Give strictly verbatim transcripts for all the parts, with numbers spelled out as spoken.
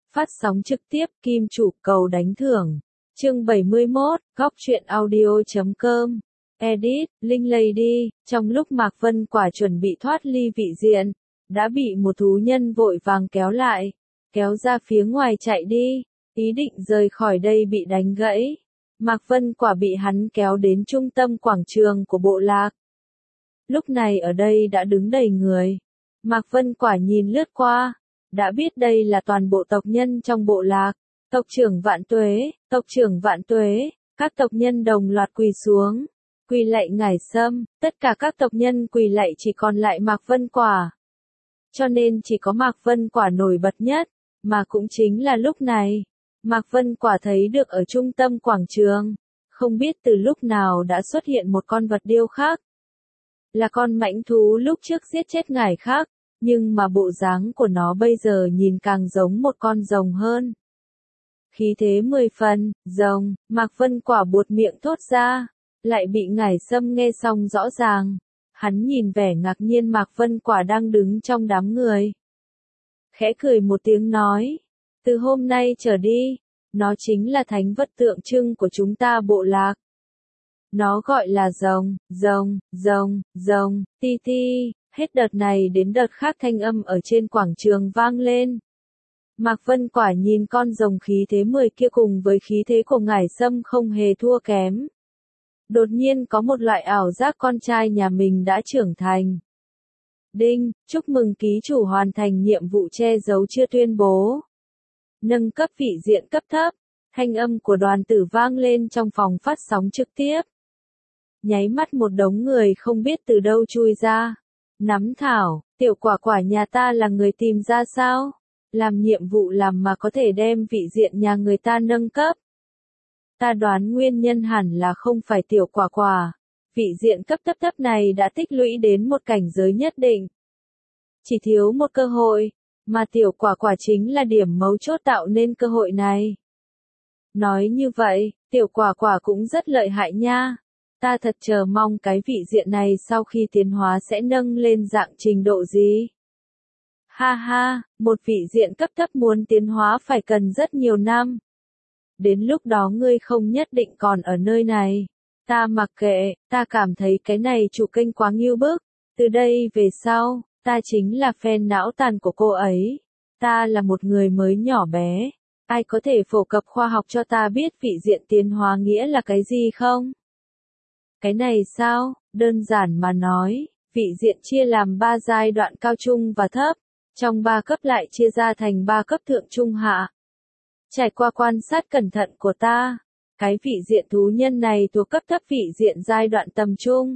Phát sóng trực tiếp Kim Chủ cầu đánh thưởng. Chương bảy mươi mốt, góc truyện audio chấm com. Edit, Linh Lady, trong lúc Mạc Vân Quả chuẩn bị thoát ly vị diện, đã bị một thú nhân vội vàng kéo lại, kéo ra phía ngoài chạy đi, ý định rời khỏi đây bị đánh gãy. Mạc Vân Quả bị hắn kéo đến trung tâm quảng trường của bộ lạc. Lúc này ở đây đã đứng đầy người. Mạc Vân Quả nhìn lướt qua, đã biết đây là toàn bộ tộc nhân trong bộ lạc. Tộc trưởng vạn tuế, tộc trưởng vạn tuế, các tộc nhân đồng loạt quỳ xuống, quỳ lạy ngải sâm, tất cả các tộc nhân quỳ lạy chỉ còn lại Mạc Vân Quả. Cho nên chỉ có Mạc Vân Quả nổi bật nhất, mà cũng chính là lúc này, Mạc Vân Quả thấy được ở trung tâm quảng trường, không biết từ lúc nào đã xuất hiện một con vật điêu khác. Là con mãnh thú lúc trước giết chết ngải khác, nhưng mà bộ dáng của nó bây giờ nhìn càng giống một con rồng hơn. Khí thế mười phần, rồng, Mạc Vân Quả buột miệng thốt ra, lại bị ngải sâm nghe xong rõ ràng. Hắn nhìn vẻ ngạc nhiên Mạc Vân Quả đang đứng trong đám người. Khẽ cười một tiếng nói, từ hôm nay trở đi, nó chính là thánh vật tượng trưng của chúng ta bộ lạc. Nó gọi là rồng, rồng, rồng, rồng, ti ti, hết đợt này đến đợt khác thanh âm ở trên quảng trường vang lên. Mạc Vân Quả nhìn con rồng khí thế mười kia cùng với khí thế của ngải sâm không hề thua kém. Đột nhiên có một loại ảo giác con trai nhà mình đã trưởng thành. Đinh, chúc mừng ký chủ hoàn thành nhiệm vụ che giấu chưa tuyên bố. Nâng cấp vị diện cấp thấp, thanh âm của đoàn tử vang lên trong phòng phát sóng trực tiếp. Nháy mắt một đống người không biết từ đâu chui ra. Nắm thảo, tiểu quả quả nhà ta là người tìm ra sao? Làm nhiệm vụ làm mà có thể đem vị diện nhà người ta nâng cấp. Ta đoán nguyên nhân hẳn là không phải tiểu quả quả. Vị diện cấp thấp thấp này đã tích lũy đến một cảnh giới nhất định. Chỉ thiếu một cơ hội, mà tiểu quả quả chính là điểm mấu chốt tạo nên cơ hội này. Nói như vậy, tiểu quả quả cũng rất lợi hại nha. Ta thật chờ mong cái vị diện này sau khi tiến hóa sẽ nâng lên dạng trình độ gì. Ha ha, một vị diện cấp thấp muốn tiến hóa phải cần rất nhiều năm. Đến lúc đó ngươi không nhất định còn ở nơi này. Ta mặc kệ, ta cảm thấy cái này chủ kênh quá nghiêu bức. Từ đây về sau, ta chính là fan não tàn của cô ấy. Ta là một người mới nhỏ bé. Ai có thể phổ cập khoa học cho ta biết vị diện tiến hóa nghĩa là cái gì không? Cái này sao? Đơn giản mà nói, vị diện chia làm ba giai đoạn cao trung và thấp. Trong ba cấp lại chia ra thành ba cấp thượng trung hạ. Trải qua quan sát cẩn thận của ta, cái vị diện thú nhân này thuộc cấp thấp vị diện giai đoạn tầm trung.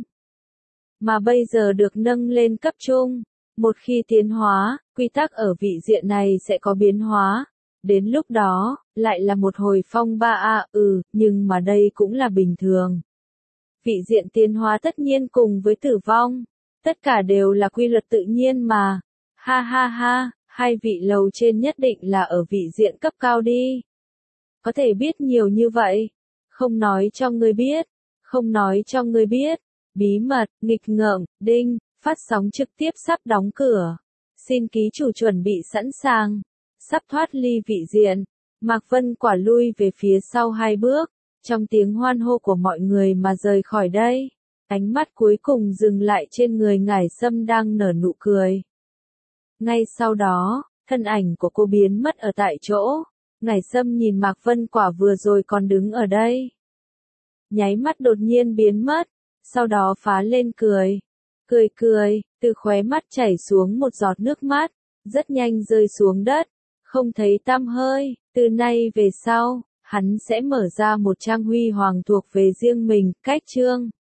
Mà bây giờ được nâng lên cấp trung. Một khi tiến hóa, quy tắc ở vị diện này sẽ có biến hóa. Đến lúc đó, lại là một hồi phong ba a ừ, nhưng mà đây cũng là bình thường. Vị diện tiến hóa tất nhiên cùng với tử vong. Tất cả đều là quy luật tự nhiên mà. Ha ha ha, hai vị lầu trên nhất định là ở vị diện cấp cao đi. Có thể biết nhiều như vậy. Không nói cho ngươi biết. Không nói cho ngươi biết. Bí mật, nghịch ngợm, đinh, phát sóng trực tiếp sắp đóng cửa. Xin ký chủ chuẩn bị sẵn sàng. Sắp thoát ly vị diện. Mạc Vân Quả lui về phía sau hai bước. Trong tiếng hoan hô của mọi người mà rời khỏi đây. Ánh mắt cuối cùng dừng lại trên người ngải sâm đang nở nụ cười. Ngay sau đó, thân ảnh của cô biến mất ở tại chỗ. Ngải sâm nhìn Mạc Vân Quả vừa rồi còn đứng ở đây. Nháy mắt đột nhiên biến mất, sau đó phá lên cười. Cười cười, từ khóe mắt chảy xuống một giọt nước mắt, rất nhanh rơi xuống đất, không thấy tăm hơi. Từ nay về sau, hắn sẽ mở ra một trang huy hoàng thuộc về riêng mình, cách chương.